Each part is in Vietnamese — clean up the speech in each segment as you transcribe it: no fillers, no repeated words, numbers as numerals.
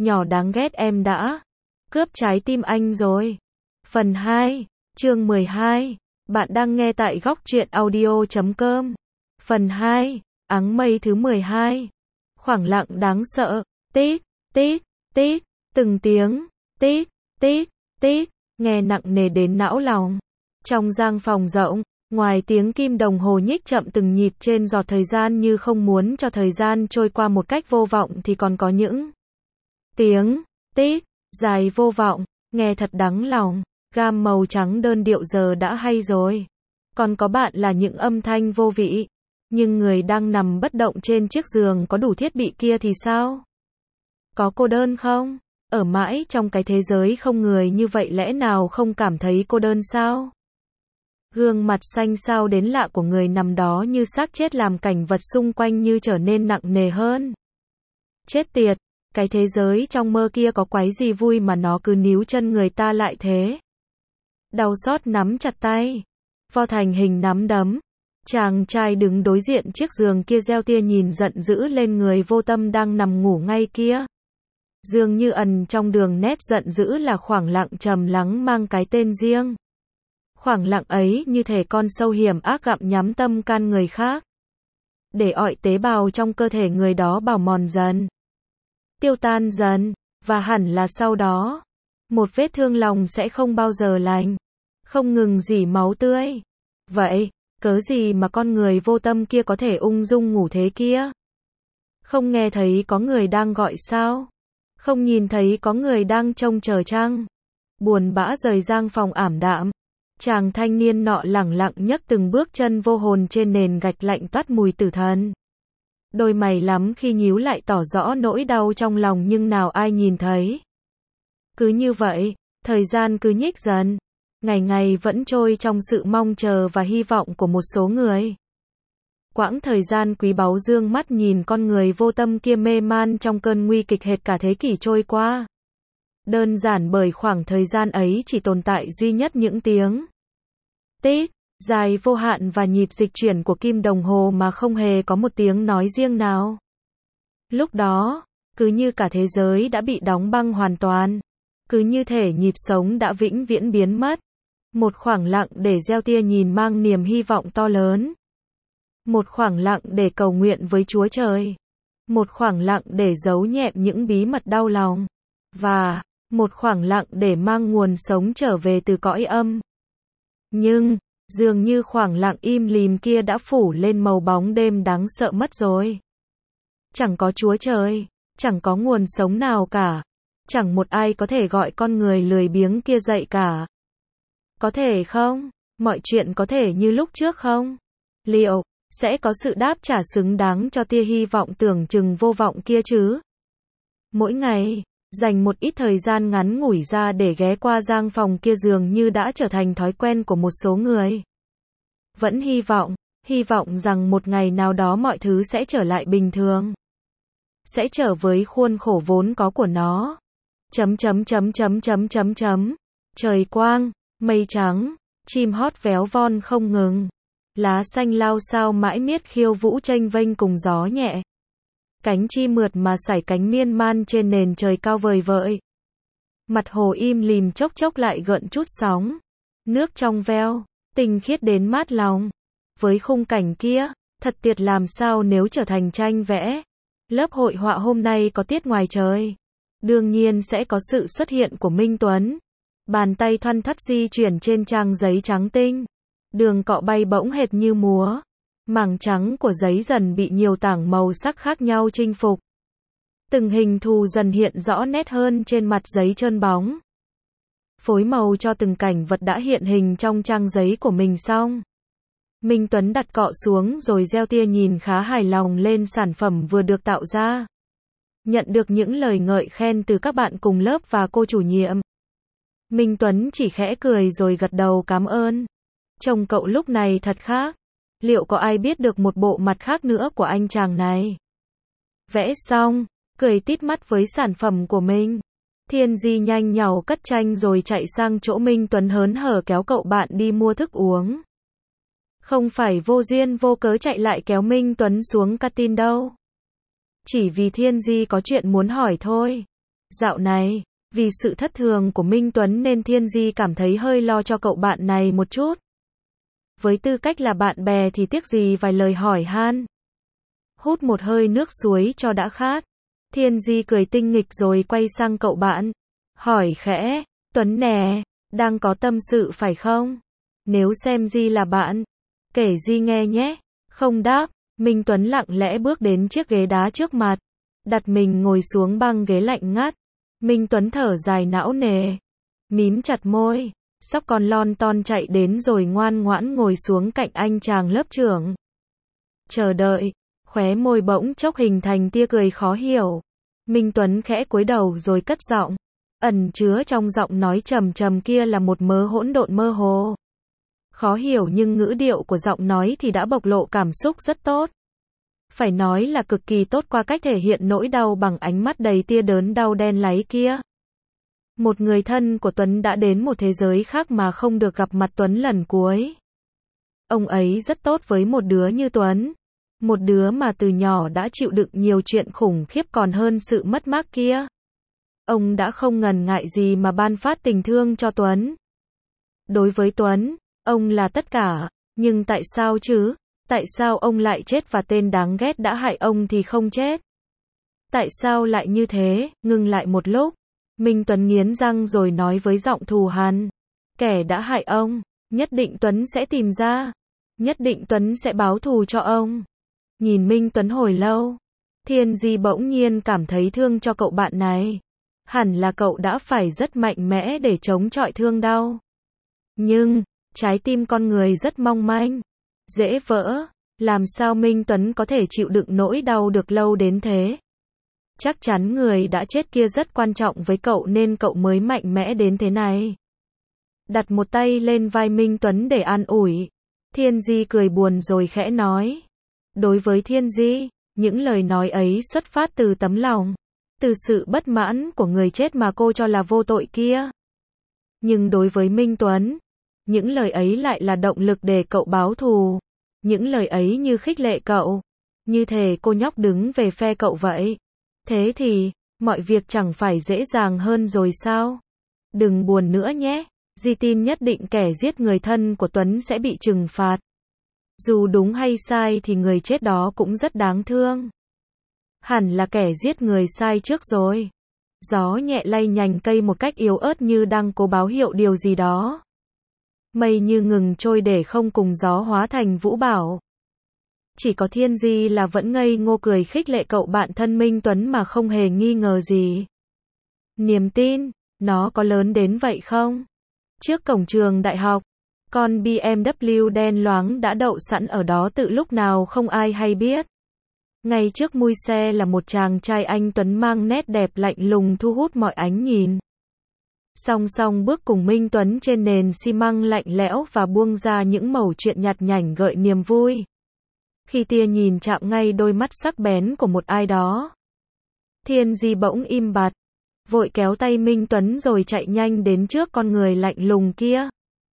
nhỏ đáng ghét em đã cướp trái tim anh rồi. Phần 2, chương 12. Bạn đang nghe tại góc truyện audio.com. Phần 2, áng mây thứ 12. Khoảng lặng đáng sợ, tít, tít, tít, từng tiếng, tít, tít, tít, nghe nặng nề đến não lòng. Trong gian phòng rộng, ngoài tiếng kim đồng hồ nhích chậm từng nhịp trên giọt thời gian như không muốn cho thời gian trôi qua một cách vô vọng thì còn có những tiếng tít dài vô vọng, nghe thật đắng lòng. Gam màu trắng đơn điệu giờ đã hay rồi. Còn có bạn là những âm thanh vô vị. Nhưng người đang nằm bất động trên chiếc giường có đủ thiết bị kia thì sao? Có cô đơn không? Ở mãi trong cái thế giới không người như vậy lẽ nào không cảm thấy cô đơn sao? Gương mặt xanh xao đến lạ của người nằm đó như xác chết làm cảnh vật xung quanh như trở nên nặng nề hơn. Chết tiệt, cái thế giới trong mơ kia có quái gì vui mà nó cứ níu chân người ta lại thế? Đau xót nắm chặt tay, vo thành hình nắm đấm. Chàng trai đứng đối diện chiếc giường kia gieo tia nhìn giận dữ lên người vô tâm đang nằm ngủ ngay kia. Dường như ẩn trong đường nét giận dữ là khoảng lặng trầm lắng mang cái tên riêng. Khoảng lặng ấy như thể con sâu hiểm ác gặm nhắm tâm can người khác. Để ọi tế bào trong cơ thể người đó bào mòn dần, tiêu tan dần, và hẳn là sau đó, một vết thương lòng sẽ không bao giờ lành, không ngừng rỉ máu tươi. Vậy, cớ gì mà con người vô tâm kia có thể ung dung ngủ thế kia? Không nghe thấy có người đang gọi sao? Không nhìn thấy có người đang trông chờ chăng? Buồn bã rời gian phòng ảm đạm. Chàng thanh niên nọ lẳng lặng nhấc từng bước chân vô hồn trên nền gạch lạnh toát mùi tử thần. Đôi mày lắm khi nhíu lại tỏ rõ nỗi đau trong lòng nhưng nào ai nhìn thấy. Cứ như vậy, thời gian cứ nhích dần. Ngày ngày vẫn trôi trong sự mong chờ và hy vọng của một số người. Quãng thời gian quý báu dương mắt nhìn con người vô tâm kia mê man trong cơn nguy kịch hệt cả thế kỷ trôi qua. Đơn giản bởi khoảng thời gian ấy chỉ tồn tại duy nhất những tiếng tít dài vô hạn và nhịp dịch chuyển của kim đồng hồ mà không hề có một tiếng nói riêng nào. Lúc đó, cứ như cả thế giới đã bị đóng băng hoàn toàn. Cứ như thể nhịp sống đã vĩnh viễn biến mất. Một khoảng lặng để gieo tia nhìn mang niềm hy vọng to lớn. Một khoảng lặng để cầu nguyện với Chúa Trời. Một khoảng lặng để giấu nhẹm những bí mật đau lòng. Và, một khoảng lặng để mang nguồn sống trở về từ cõi âm. Nhưng, dường như khoảng lặng im lìm kia đã phủ lên màu bóng đêm đáng sợ mất rồi. Chẳng có Chúa Trời, chẳng có nguồn sống nào cả. Chẳng một ai có thể gọi con người lười biếng kia dậy cả. Có thể không? Mọi chuyện có thể như lúc trước không? Liệu sẽ có sự đáp trả xứng đáng cho tia hy vọng tưởng chừng vô vọng kia chứ? Mỗi ngày, dành một ít thời gian ngắn ngủi ra để ghé qua gian phòng kia dường như đã trở thành thói quen của một số người. Vẫn hy vọng rằng một ngày nào đó mọi thứ sẽ trở lại bình thường. Sẽ trở với khuôn khổ vốn có của nó. Trời quang, mây trắng, chim hót véo von không ngừng. Lá xanh lao xao mãi miết khiêu vũ chênh vênh cùng gió nhẹ. Cánh chim mượt mà sải cánh miên man trên nền trời cao vời vợi. Mặt hồ im lìm chốc chốc lại gợn chút sóng. Nước trong veo, tinh khiết đến mát lòng. Với khung cảnh kia, thật tuyệt làm sao nếu trở thành tranh vẽ. Lớp hội họa hôm nay có tiết ngoài trời. Đương nhiên sẽ có sự xuất hiện của Minh Tuấn. Bàn tay thoăn thoắt di chuyển trên trang giấy trắng tinh. Đường cọ bay bỗng hệt như múa. Mảng trắng của giấy dần bị nhiều tảng màu sắc khác nhau chinh phục. Từng hình thù dần hiện rõ nét hơn trên mặt giấy trơn bóng. Phối màu cho từng cảnh vật đã hiện hình trong trang giấy của mình xong. Minh Tuấn đặt cọ xuống rồi gieo tia nhìn khá hài lòng lên sản phẩm vừa được tạo ra. Nhận được những lời ngợi khen từ các bạn cùng lớp và cô chủ nhiệm. Minh Tuấn chỉ khẽ cười rồi gật đầu cảm ơn. Trông cậu lúc này thật khác. Liệu có ai biết được một bộ mặt khác nữa của anh chàng này? Vẽ xong, cười tít mắt với sản phẩm của mình. Thiên Di nhanh nhảu cất tranh rồi chạy sang chỗ Minh Tuấn hớn hở kéo cậu bạn đi mua thức uống. Không phải vô duyên vô cớ chạy lại kéo Minh Tuấn xuống canteen đâu. Chỉ vì Thiên Di có chuyện muốn hỏi thôi. Dạo này, vì sự thất thường của Minh Tuấn nên Thiên Di cảm thấy hơi lo cho cậu bạn này một chút. Với tư cách là bạn bè thì tiếc gì vài lời hỏi han. Hút một hơi nước suối cho đã khát. Thiên Di cười tinh nghịch rồi quay sang cậu bạn. Hỏi khẽ, Tuấn nè, đang có tâm sự phải không? Nếu xem Di là bạn, kể Di nghe nhé. Không đáp, Minh Tuấn lặng lẽ bước đến chiếc ghế đá trước mặt. Đặt mình ngồi xuống băng ghế lạnh ngắt. Minh Tuấn thở dài não nề. Mím chặt môi. Sóc con lon ton chạy đến rồi ngoan ngoãn ngồi xuống cạnh anh chàng lớp trưởng. Chờ đợi. Khóe môi bỗng chốc hình thành tia cười khó hiểu. Minh Tuấn khẽ cúi đầu rồi cất giọng. Ẩn chứa trong giọng nói trầm trầm kia là một mớ hỗn độn mơ hồ. Khó hiểu nhưng ngữ điệu của giọng nói thì đã bộc lộ cảm xúc rất tốt. Phải nói là cực kỳ tốt qua cách thể hiện nỗi đau bằng ánh mắt đầy tia đớn đau đen láy kia. Một người thân của Tuấn đã đến một thế giới khác mà không được gặp mặt Tuấn lần cuối. Ông ấy rất tốt với một đứa như Tuấn. Một đứa mà từ nhỏ đã chịu đựng nhiều chuyện khủng khiếp còn hơn sự mất mát kia. Ông đã không ngần ngại gì mà ban phát tình thương cho Tuấn. Đối với Tuấn, ông là tất cả. Nhưng tại sao chứ? Tại sao ông lại chết và tên đáng ghét đã hại ông thì không chết? Tại sao lại như thế? Ngừng lại một lúc. Minh Tuấn nghiến răng rồi nói với giọng thù hằn. Kẻ đã hại ông, nhất định Tuấn sẽ tìm ra. Nhất định Tuấn sẽ báo thù cho ông. Nhìn Minh Tuấn hồi lâu, Thiên Di bỗng nhiên cảm thấy thương cho cậu bạn này. Hẳn là cậu đã phải rất mạnh mẽ để chống chọi thương đau. Nhưng, trái tim con người rất mong manh, dễ vỡ. Làm sao Minh Tuấn có thể chịu đựng nỗi đau được lâu đến thế? Chắc chắn người đã chết kia rất quan trọng với cậu nên cậu mới mạnh mẽ đến thế này. Đặt một tay lên vai Minh Tuấn để an ủi. Thiên Di cười buồn rồi khẽ nói. Đối với Thiên Di, những lời nói ấy xuất phát từ tấm lòng, từ sự bất mãn của người chết mà cô cho là vô tội kia. Nhưng đối với Minh Tuấn, những lời ấy lại là động lực để cậu báo thù. Những lời ấy như khích lệ cậu, như thể cô nhóc đứng về phe cậu vậy. Thế thì, mọi việc chẳng phải dễ dàng hơn rồi sao? Đừng buồn nữa nhé. Di tin nhất định kẻ giết người thân của Tuấn sẽ bị trừng phạt. Dù đúng hay sai thì người chết đó cũng rất đáng thương. Hẳn là kẻ giết người sai trước rồi. Gió nhẹ lay nhành cây một cách yếu ớt như đang cố báo hiệu điều gì đó. Mây như ngừng trôi để không cùng gió hóa thành vũ bão. Chỉ có Thiên Di là vẫn ngây ngô cười khích lệ cậu bạn thân Minh Tuấn mà không hề nghi ngờ gì. Niềm tin, nó có lớn đến vậy không? Trước cổng trường đại học, con BMW đen loáng đã đậu sẵn ở đó từ lúc nào không ai hay biết. Ngay trước mui xe là một chàng trai anh Tuấn mang nét đẹp lạnh lùng thu hút mọi ánh nhìn. Song song bước cùng Minh Tuấn trên nền xi măng lạnh lẽo và buông ra những mẩu chuyện nhặt nhảnh gợi niềm vui. Khi tia nhìn chạm ngay đôi mắt sắc bén của một ai đó, Thiên Di bỗng im bặt, vội kéo tay Minh Tuấn rồi chạy nhanh đến trước con người lạnh lùng kia.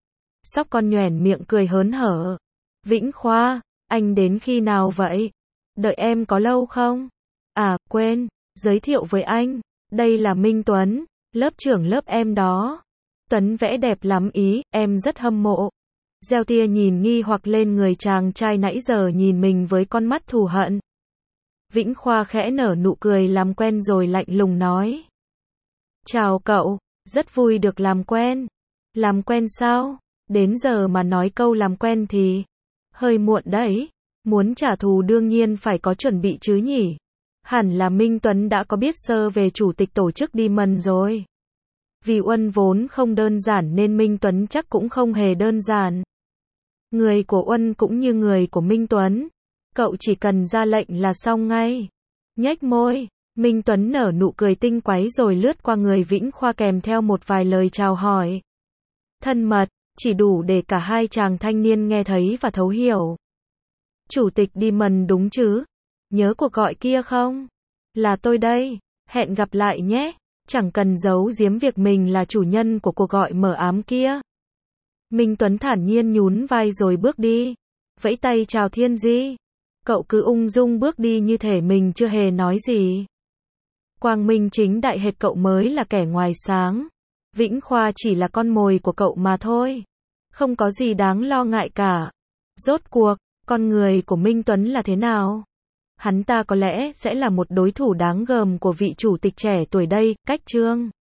Sóc con nhoẻn miệng cười hớn hở. Vĩnh Khoa, anh đến khi nào vậy? Đợi em có lâu không? À, quên, giới thiệu với anh, đây là Minh Tuấn, lớp trưởng lớp em đó. Tuấn vẽ đẹp lắm ý, em rất hâm mộ. Gieo tia nhìn nghi hoặc lên người chàng trai nãy giờ nhìn mình với con mắt thù hận. Vĩnh Khoa khẽ nở nụ cười làm quen rồi lạnh lùng nói. Chào cậu, rất vui được làm quen. Làm quen sao? Đến giờ mà nói câu làm quen thì hơi muộn đấy. Muốn trả thù đương nhiên phải có chuẩn bị chứ nhỉ. Hẳn là Minh Tuấn đã có biết sơ về chủ tịch tổ chức Diamond rồi. Vì Uân vốn không đơn giản nên Minh Tuấn chắc cũng không hề đơn giản. Người của Uân cũng như người của Minh Tuấn. Cậu chỉ cần ra lệnh là xong ngay. Nhếch môi, Minh Tuấn nở nụ cười tinh quái rồi lướt qua người Vĩnh Khoa kèm theo một vài lời chào hỏi thân mật, chỉ đủ để cả hai chàng thanh niên nghe thấy và thấu hiểu. Chủ tịch Diamond đúng chứ? Nhớ cuộc gọi kia không? Là tôi đây, hẹn gặp lại nhé. Chẳng cần giấu giếm việc mình là chủ nhân của cuộc gọi mờ ám kia. Minh Tuấn thản nhiên nhún vai rồi bước đi. Vẫy tay chào Thiên Di. Cậu cứ ung dung bước đi như thể mình chưa hề nói gì. Quang minh chính đại hệt cậu mới là kẻ ngoài sáng. Vĩnh Khoa chỉ là con mồi của cậu mà thôi. Không có gì đáng lo ngại cả. Rốt cuộc, con người của Minh Tuấn là thế nào? Hắn ta có lẽ sẽ là một đối thủ đáng gờm của vị chủ tịch trẻ tuổi đây, cách Trương